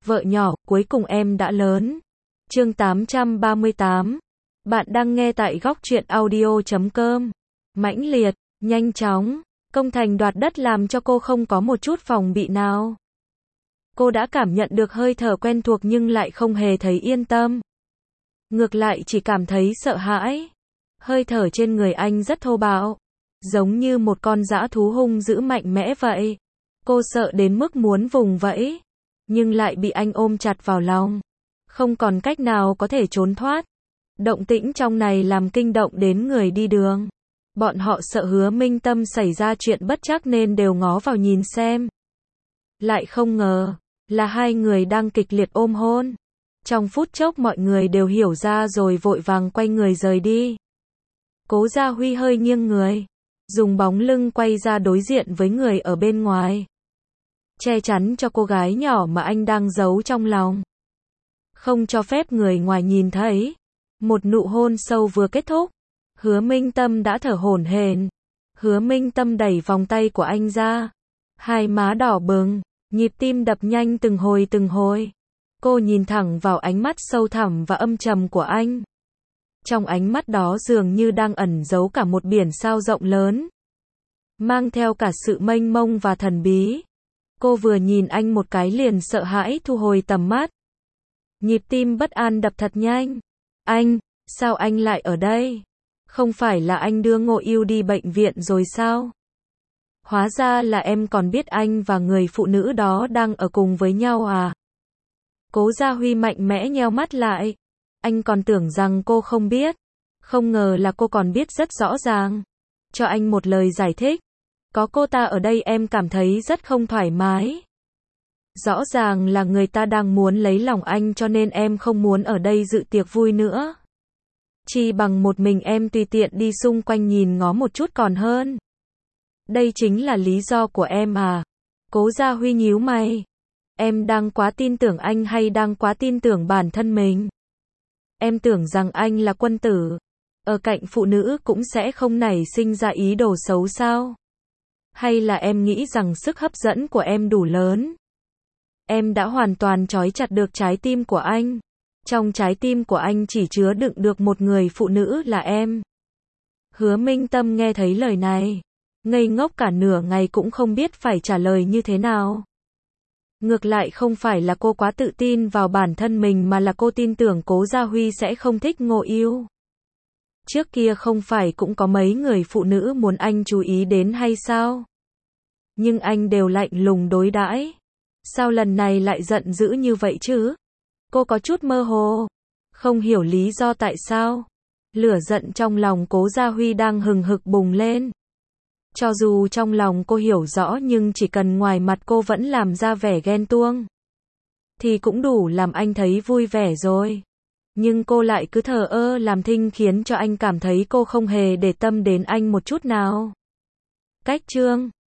Vợ nhỏ, cuối cùng em đã lớn. Chương 838. Bạn đang nghe tại góc truyện audio.com. Mãnh liệt, nhanh chóng, công thành đoạt đất làm cho cô không có một chút phòng bị nào. Cô đã cảm nhận được hơi thở quen thuộc nhưng lại không hề thấy yên tâm. Ngược lại chỉ cảm thấy sợ hãi. Hơi thở trên người anh rất thô bạo, giống như một con dã thú hung dữ mạnh mẽ vậy. Cô sợ đến mức muốn vùng vẫy, nhưng lại bị anh ôm chặt vào lòng. Không còn cách nào có thể trốn thoát. Động tĩnh trong này làm kinh động đến người đi đường. Bọn họ sợ Hứa Minh Tâm xảy ra chuyện bất trắc nên đều ngó vào nhìn xem. Lại không ngờ, là hai người đang kịch liệt ôm hôn. Trong phút chốc mọi người đều hiểu ra rồi vội vàng quay người rời đi. Cố Gia Huy hơi nghiêng người, dùng bóng lưng quay ra đối diện với người ở bên ngoài, che chắn cho cô gái nhỏ mà anh đang giấu trong lòng, không cho phép người ngoài nhìn thấy. Một nụ hôn sâu vừa kết thúc, Hứa Minh Tâm đã thở hổn hển. Hứa Minh Tâm đẩy vòng tay của anh ra, hai má đỏ bừng, nhịp tim đập nhanh từng hồi từng hồi. Cô nhìn thẳng vào ánh mắt sâu thẳm và âm trầm của anh. Trong ánh mắt đó dường như đang ẩn giấu cả một biển sao rộng lớn, mang theo cả sự mênh mông và thần bí. Cô vừa nhìn anh một cái liền sợ hãi thu hồi tầm mắt. Nhịp tim bất an đập thật nhanh. Anh, sao anh lại ở đây? Không phải là anh đưa Ngộ Yêu đi bệnh viện rồi sao? Hóa ra là em còn biết anh và người phụ nữ đó đang ở cùng với nhau à? Cố Gia Huy mạnh mẽ nheo mắt lại. Anh còn tưởng rằng cô không biết. Không ngờ là cô còn biết rất rõ ràng. Cho anh một lời giải thích. Có cô ta ở đây em cảm thấy rất không thoải mái. Rõ ràng là người ta đang muốn lấy lòng anh cho nên em không muốn ở đây dự tiệc vui nữa. Chỉ bằng một mình em tùy tiện đi xung quanh nhìn ngó một chút còn hơn. Đây chính là lý do của em à? Cố Gia Huy nhíu mày. Em đang quá tin tưởng anh hay đang quá tin tưởng bản thân mình? Em tưởng rằng anh là quân tử, ở cạnh phụ nữ cũng sẽ không nảy sinh ra ý đồ xấu sao? Hay là em nghĩ rằng sức hấp dẫn của em đủ lớn? Em đã hoàn toàn trói chặt được trái tim của anh. Trong trái tim của anh chỉ chứa đựng được một người phụ nữ là em. Hứa Minh Tâm nghe thấy lời này, ngây ngốc cả nửa ngày cũng không biết phải trả lời như thế nào. Ngược lại không phải là cô quá tự tin vào bản thân mình mà là cô tin tưởng Cố Gia Huy sẽ không thích Ngộ Yêu. Trước kia không phải cũng có mấy người phụ nữ muốn anh chú ý đến hay sao? Nhưng anh đều lạnh lùng đối đãi. Sao lần này lại giận dữ như vậy chứ? Cô có chút mơ hồ, không hiểu lý do tại sao. Lửa giận trong lòng Cố Gia Huy đang hừng hực bùng lên. Cho dù trong lòng cô hiểu rõ nhưng chỉ cần ngoài mặt cô vẫn làm ra vẻ ghen tuông, thì cũng đủ làm anh thấy vui vẻ rồi. Nhưng cô lại cứ thờ ơ làm thinh khiến cho anh cảm thấy cô không hề để tâm đến anh một chút nào. Cách chương